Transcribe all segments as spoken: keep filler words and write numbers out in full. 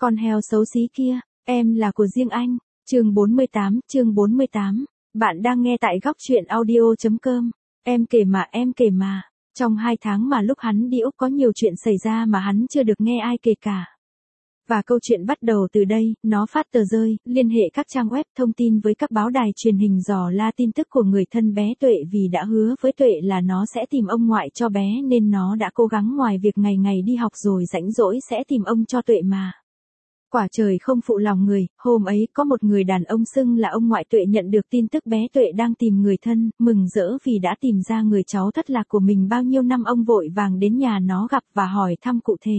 Con heo xấu xí kia, em là của riêng anh. Chương bốn mươi tám, chương bốn mươi tám. Bạn đang nghe tại góc truyện audio chấm com. Em kể mà, em kể mà. Trong hai tháng mà lúc hắn đi Úc có nhiều chuyện xảy ra mà hắn chưa được nghe ai kể cả. Và câu chuyện bắt đầu từ đây, nó phát tờ rơi, liên hệ các trang web thông tin với các báo đài truyền hình dò la tin tức của người thân bé Tuệ vì đã hứa với Tuệ là nó sẽ tìm ông ngoại cho bé nên nó đã cố gắng ngoài việc ngày ngày đi học rồi rảnh rỗi sẽ tìm ông cho Tuệ mà. Quả trời không phụ lòng người, hôm ấy có một người đàn ông xưng là ông ngoại Tuệ nhận được tin tức bé Tuệ đang tìm người thân, mừng rỡ vì đã tìm ra người cháu thất lạc của mình bao nhiêu năm. Ông vội vàng đến nhà nó gặp và hỏi thăm cụ thể.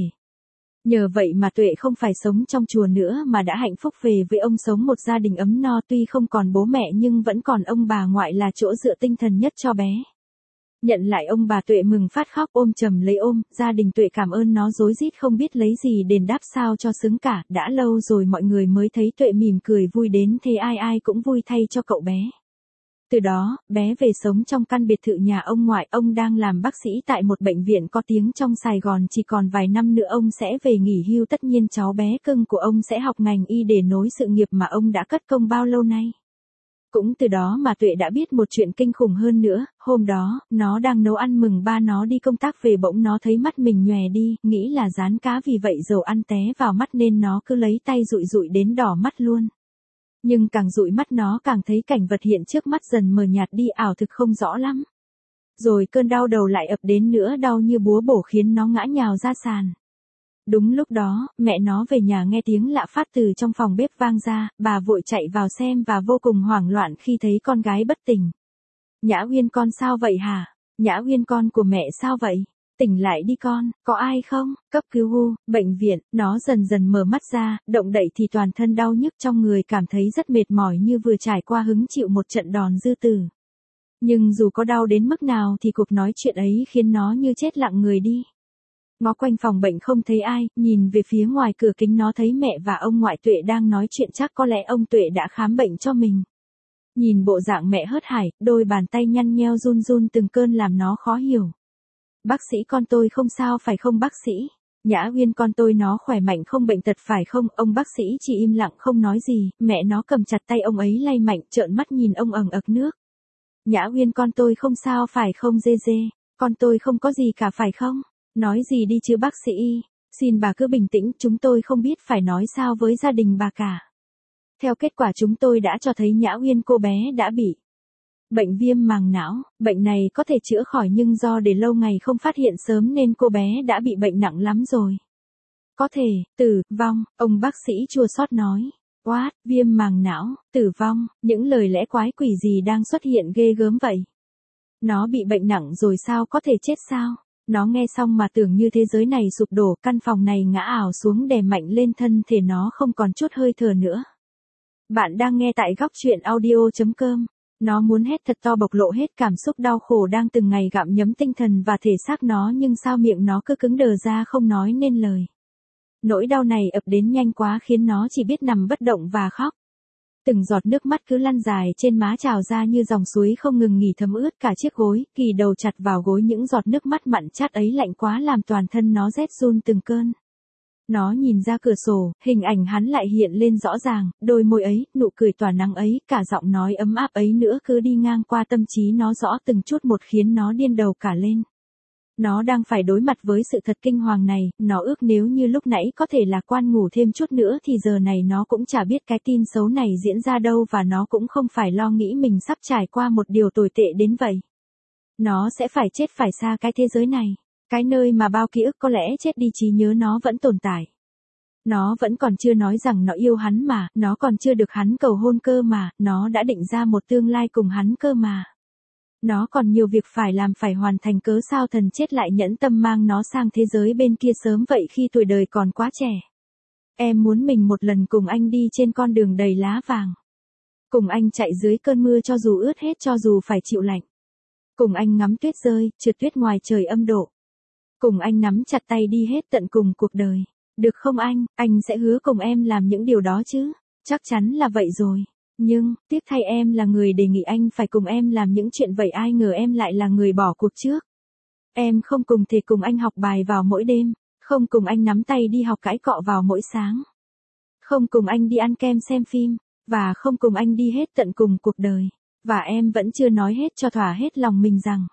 Nhờ vậy mà Tuệ không phải sống trong chùa nữa mà đã hạnh phúc về với ông, sống một gia đình ấm no, tuy không còn bố mẹ nhưng vẫn còn ông bà ngoại là chỗ dựa tinh thần nhất cho bé. Nhận lại ông bà Tuệ mừng phát khóc ôm chầm lấy ôm, gia đình Tuệ cảm ơn nó rối rít không biết lấy gì đền đáp sao cho xứng cả, đã lâu rồi mọi người mới thấy Tuệ mỉm cười vui đến thế, ai ai cũng vui thay cho cậu bé. Từ đó, bé về sống trong căn biệt thự nhà ông ngoại, ông đang làm bác sĩ tại một bệnh viện có tiếng trong Sài Gòn, chỉ còn vài năm nữa ông sẽ về nghỉ hưu, tất nhiên cháu bé cưng của ông sẽ học ngành y để nối sự nghiệp mà ông đã cất công bao lâu nay. Cũng từ đó mà Tuệ đã biết một chuyện kinh khủng hơn nữa, hôm đó, nó đang nấu ăn mừng ba nó đi công tác về bỗng nó thấy mắt mình nhòe đi, nghĩ là rán cá vì vậy dầu ăn té vào mắt nên nó cứ lấy tay dụi dụi đến đỏ mắt luôn. Nhưng càng dụi mắt nó càng thấy cảnh vật hiện trước mắt dần mờ nhạt đi, ảo thực không rõ lắm. Rồi cơn đau đầu lại ập đến nữa, đau như búa bổ khiến nó ngã nhào ra sàn. Đúng lúc đó, mẹ nó về nhà nghe tiếng lạ phát từ trong phòng bếp vang ra, bà vội chạy vào xem và vô cùng hoảng loạn khi thấy con gái bất tỉnh. Nhã Uyên con sao vậy hả? Nhã Uyên con của mẹ sao vậy? Tỉnh lại đi con, có ai không? Cấp cứu hu, bệnh viện. Nó dần dần mở mắt ra, động đậy thì toàn thân đau nhức, trong người cảm thấy rất mệt mỏi như vừa trải qua hứng chịu một trận đòn dư tử. Nhưng dù có đau đến mức nào thì cuộc nói chuyện ấy khiến nó như chết lặng người đi. Ngó quanh phòng bệnh không thấy ai, nhìn về phía ngoài cửa kính nó thấy mẹ và ông ngoại Tuệ đang nói chuyện, chắc có lẽ ông Tuệ đã khám bệnh cho mình. Nhìn bộ dạng mẹ hớt hải, đôi bàn tay nhăn nheo run run từng cơn làm nó khó hiểu. Bác sĩ con tôi không sao phải không bác sĩ? Nhã Uyên con tôi nó khỏe mạnh không bệnh tật phải không? Ông bác sĩ chỉ im lặng không nói gì, mẹ nó cầm chặt tay ông ấy lay mạnh, trợn mắt nhìn ông ẩn ực nước. Nhã Uyên con tôi không sao phải không dê dê? Con tôi không có gì cả phải không? Nói gì đi chứ bác sĩ, xin bà cứ bình tĩnh, chúng tôi không biết phải nói sao với gia đình bà cả. Theo kết quả chúng tôi đã cho thấy Nhã Uyên cô bé đã bị bệnh viêm màng não, bệnh này có thể chữa khỏi nhưng do để lâu ngày không phát hiện sớm nên cô bé đã bị bệnh nặng lắm rồi. Có thể, tử vong, ông bác sĩ chua xót nói. What, viêm màng não, tử vong, những lời lẽ quái quỷ gì đang xuất hiện ghê gớm vậy? Nó bị bệnh nặng rồi sao có thể chết sao? Nó nghe xong mà tưởng như thế giới này sụp đổ, căn phòng này ngã ảo xuống đè mạnh lên thân thể nó không còn chút hơi thở nữa. Bạn đang nghe tại góc truyện audio chấm com. Nó muốn hét thật to bộc lộ hết cảm xúc đau khổ đang từng ngày gặm nhấm tinh thần và thể xác nó, nhưng sao miệng nó cứ cứng đờ ra không nói nên lời. Nỗi đau này ập đến nhanh quá khiến nó chỉ biết nằm bất động và khóc. Từng giọt nước mắt cứ lăn dài trên má trào ra như dòng suối không ngừng nghỉ, thấm ướt cả chiếc gối, Kỳ đầu chặt vào gối, những giọt nước mắt mặn chát ấy lạnh quá làm toàn thân nó rét run từng cơn. Nó nhìn ra cửa sổ, hình ảnh hắn lại hiện lên rõ ràng, đôi môi ấy, nụ cười tỏa nắng ấy, cả giọng nói ấm áp ấy nữa cứ đi ngang qua tâm trí nó rõ từng chút một khiến nó điên đầu cả lên. Nó đang phải đối mặt với sự thật kinh hoàng này, nó ước nếu như lúc nãy có thể lạc quan ngủ thêm chút nữa thì giờ này nó cũng chả biết cái tin xấu này diễn ra đâu, và nó cũng không phải lo nghĩ mình sắp trải qua một điều tồi tệ đến vậy. Nó sẽ phải chết phải xa cái thế giới này, cái nơi mà bao ký ức có lẽ chết đi trí nhớ nó vẫn tồn tại. Nó vẫn còn chưa nói rằng nó yêu hắn mà, nó còn chưa được hắn cầu hôn cơ mà, nó đã định ra một tương lai cùng hắn cơ mà. Nó còn nhiều việc phải làm phải hoàn thành, cớ sao thần chết lại nhẫn tâm mang nó sang thế giới bên kia sớm vậy khi tuổi đời còn quá trẻ. Em muốn mình một lần cùng anh đi trên con đường đầy lá vàng. Cùng anh chạy dưới cơn mưa cho dù ướt hết, cho dù phải chịu lạnh. Cùng anh ngắm tuyết rơi, trượt tuyết ngoài trời âm độ. Cùng anh nắm chặt tay đi hết tận cùng cuộc đời. Được không anh, anh sẽ hứa cùng em làm những điều đó chứ. Chắc chắn là vậy rồi. Nhưng, tiếc thay em là người đề nghị anh phải cùng em làm những chuyện vậy, ai ngờ em lại là người bỏ cuộc trước. Em không cùng thể cùng anh học bài vào mỗi đêm, không cùng anh nắm tay đi học cãi cọ vào mỗi sáng. không cùng anh đi ăn kem xem phim, và không cùng anh đi hết tận cùng cuộc đời. Và em vẫn chưa nói hết cho thỏa hết lòng mình rằng,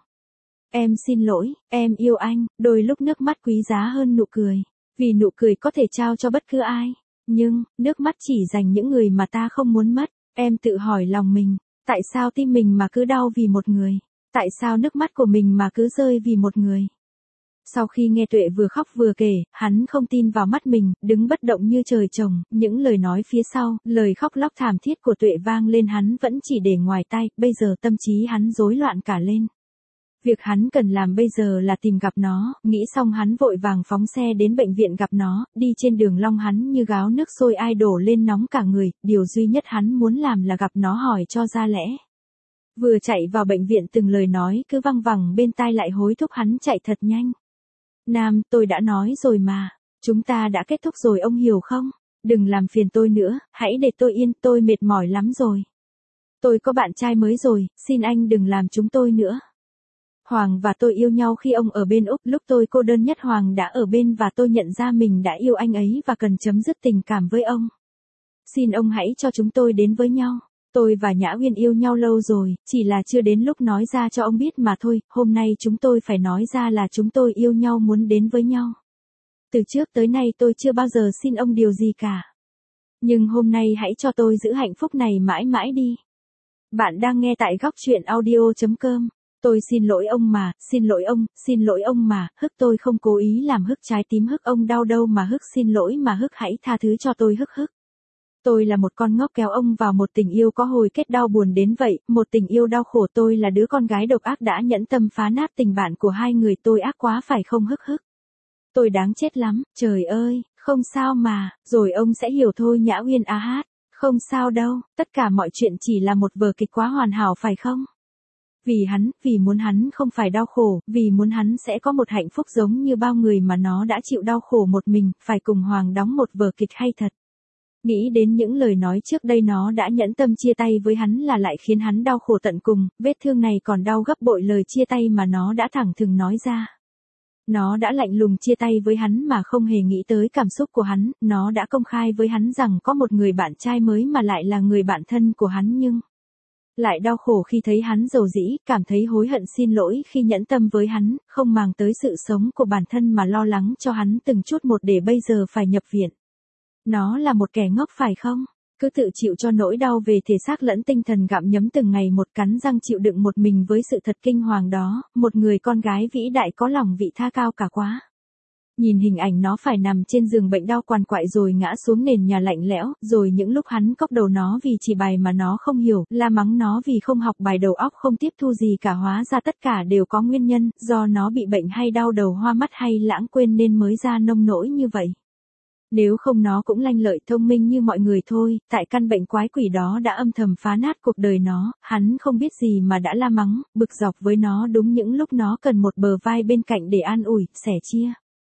em xin lỗi, em yêu anh, đôi lúc nước mắt quý giá hơn nụ cười. Vì nụ cười có thể trao cho bất cứ ai, nhưng, nước mắt chỉ dành những người mà ta không muốn mất. Em tự hỏi lòng mình, tại sao tim mình mà cứ đau vì một người? Tại sao nước mắt của mình mà cứ rơi vì một người? Sau khi nghe Tuệ vừa khóc vừa kể, hắn không tin vào mắt mình, đứng bất động như trời trồng, những lời nói phía sau, lời khóc lóc thảm thiết của Tuệ vang lên hắn vẫn chỉ để ngoài tai, bây giờ tâm trí hắn rối loạn cả lên. Việc hắn cần làm bây giờ là tìm gặp nó, nghĩ xong hắn vội vàng phóng xe đến bệnh viện gặp nó, đi trên đường Long hắn như gáo nước sôi ai đổ lên nóng cả người, điều duy nhất hắn muốn làm là gặp nó hỏi cho ra lẽ. Vừa chạy vào bệnh viện từng lời nói cứ văng vẳng bên tai lại hối thúc hắn chạy thật nhanh. Nam, tôi đã nói rồi mà, chúng ta đã kết thúc rồi ông hiểu không? Đừng làm phiền tôi nữa, hãy để tôi yên, tôi mệt mỏi lắm rồi. Tôi có bạn trai mới rồi, xin anh đừng làm chúng tôi nữa. Hoàng và tôi yêu nhau khi ông ở bên Úc, lúc tôi cô đơn nhất Hoàng đã ở bên và tôi nhận ra mình đã yêu anh ấy và cần chấm dứt tình cảm với ông. Xin ông hãy cho chúng tôi đến với nhau. Tôi và Nhã Uyên yêu nhau lâu rồi, chỉ là chưa đến lúc nói ra cho ông biết mà thôi, hôm nay chúng tôi phải nói ra là chúng tôi yêu nhau muốn đến với nhau. Từ trước tới nay tôi chưa bao giờ xin ông điều gì cả. Nhưng hôm nay hãy cho tôi giữ hạnh phúc này mãi mãi đi. Bạn đang nghe tại góc truyện audio chấm com. Tôi xin lỗi ông mà, xin lỗi ông, xin lỗi ông mà, Hức tôi không cố ý làm Hức trái tim Hức ông đau đâu mà Hức xin lỗi mà Hức hãy tha thứ cho tôi Hức Hức. Tôi là một con ngốc kéo ông vào một tình yêu có hồi kết đau buồn đến vậy, một tình yêu đau khổ. Tôi là đứa con gái độc ác đã nhẫn tâm phá nát tình bạn của hai người, tôi ác quá phải không Hức Hức? Tôi đáng chết lắm, trời ơi, không sao mà, rồi ông sẽ hiểu thôi Nhã Uyên á hát, không sao đâu, tất cả mọi chuyện chỉ là một vở kịch quá hoàn hảo phải không? Vì hắn, vì muốn hắn không phải đau khổ, vì muốn hắn sẽ có một hạnh phúc giống như bao người mà nó đã chịu đau khổ một mình, phải cùng Hoàng đóng một vở kịch hay thật. Nghĩ đến những lời nói trước đây nó đã nhẫn tâm chia tay với hắn là lại khiến hắn đau khổ tận cùng, vết thương này còn đau gấp bội lời chia tay mà nó đã thẳng thừng nói ra. Nó đã lạnh lùng chia tay với hắn mà không hề nghĩ tới cảm xúc của hắn, nó đã công khai với hắn rằng có một người bạn trai mới mà lại là người bạn thân của hắn nhưng lại đau khổ khi thấy hắn dầu dĩ, cảm thấy hối hận xin lỗi khi nhẫn tâm với hắn, không màng tới sự sống của bản thân mà lo lắng cho hắn từng chút một để bây giờ phải nhập viện. Nó là một kẻ ngốc phải không? Cứ tự chịu cho nỗi đau về thể xác lẫn tinh thần gặm nhấm từng ngày một, cắn răng chịu đựng một mình với sự thật kinh hoàng đó, một người con gái vĩ đại có lòng vị tha cao cả quá. Nhìn hình ảnh nó phải nằm trên giường bệnh đau quằn quại rồi ngã xuống nền nhà lạnh lẽo, rồi những lúc hắn cốc đầu nó vì chỉ bài mà nó không hiểu, la mắng nó vì không học bài đầu óc không tiếp thu gì cả, hóa ra tất cả đều có nguyên nhân, do nó bị bệnh hay đau đầu hoa mắt hay lãng quên nên mới ra nông nỗi như vậy. Nếu không nó cũng lanh lợi thông minh như mọi người thôi, tại căn bệnh quái quỷ đó đã âm thầm phá nát cuộc đời nó, hắn không biết gì mà đã la mắng, bực dọc với nó đúng những lúc nó cần một bờ vai bên cạnh để an ủi, sẻ chia.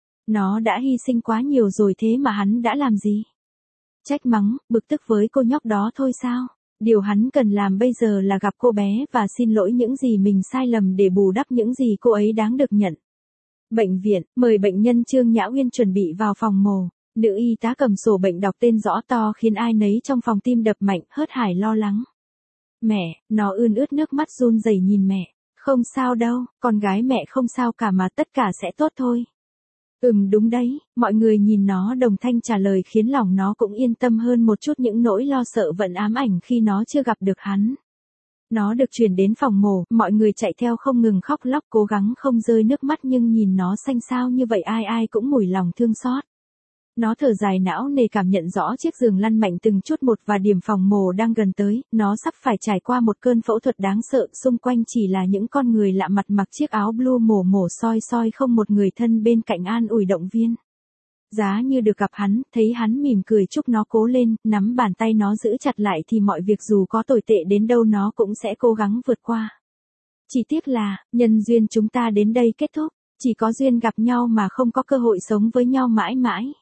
Nó đã hy sinh quá nhiều rồi thế mà hắn đã làm gì? Trách mắng, bực tức với cô nhóc đó thôi sao? Điều hắn cần làm bây giờ là gặp cô bé và xin lỗi những gì mình sai lầm để bù đắp những gì cô ấy đáng được nhận. Bệnh viện, mời bệnh nhân Trương Nhã Uyên chuẩn bị vào phòng mổ. Nữ y tá cầm sổ bệnh đọc tên rõ to khiến ai nấy trong phòng tim đập mạnh, hớt hải lo lắng. Mẹ, nó ươn ướt nước mắt run rẩy nhìn mẹ. Không sao đâu, con gái mẹ không sao cả mà tất cả sẽ tốt thôi. Ừm đúng đấy, mọi người nhìn nó đồng thanh trả lời khiến lòng nó cũng yên tâm hơn một chút, những nỗi lo sợ vẫn ám ảnh khi nó chưa gặp được hắn. Nó được chuyển đến phòng mổ, mọi người chạy theo không ngừng khóc lóc cố gắng không rơi nước mắt nhưng nhìn nó xanh xao như vậy ai ai cũng mủi lòng thương xót. Nó thở dài não nề cảm nhận rõ chiếc giường lăn mạnh từng chút một và điểm phòng mổ đang gần tới, nó sắp phải trải qua một cơn phẫu thuật đáng sợ, xung quanh chỉ là những con người lạ mặt mặc chiếc áo blue mổ mổ soi soi không một người thân bên cạnh an ủi động viên. Giá như được gặp hắn, thấy hắn mỉm cười chúc nó cố lên, nắm bàn tay nó giữ chặt lại thì mọi việc dù có tồi tệ đến đâu nó cũng sẽ cố gắng vượt qua. Chỉ tiếc là, nhân duyên chúng ta đến đây kết thúc, chỉ có duyên gặp nhau mà không có cơ hội sống với nhau mãi mãi.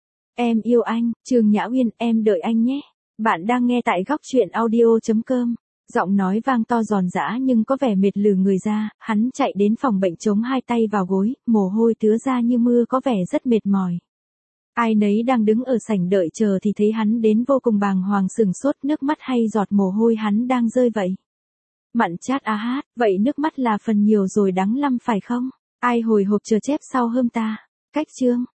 Em yêu anh, Trương Nhã Uyên, em đợi anh nhé. Bạn đang nghe tại góc truyện audio chấm com. Giọng nói vang to giòn giã nhưng có vẻ mệt lử người ra, hắn chạy đến phòng bệnh chống hai tay vào gối, mồ hôi tứa ra như mưa có vẻ rất mệt mỏi. Ai nấy đang đứng ở sảnh đợi chờ thì thấy hắn đến vô cùng bàng hoàng sừng sốt, nước mắt hay giọt mồ hôi hắn đang rơi vậy. Mặn chát á hát, vậy nước mắt là phần nhiều rồi đắng lắm phải không? Ai hồi hộp chờ chép sau hơm ta. Cách chương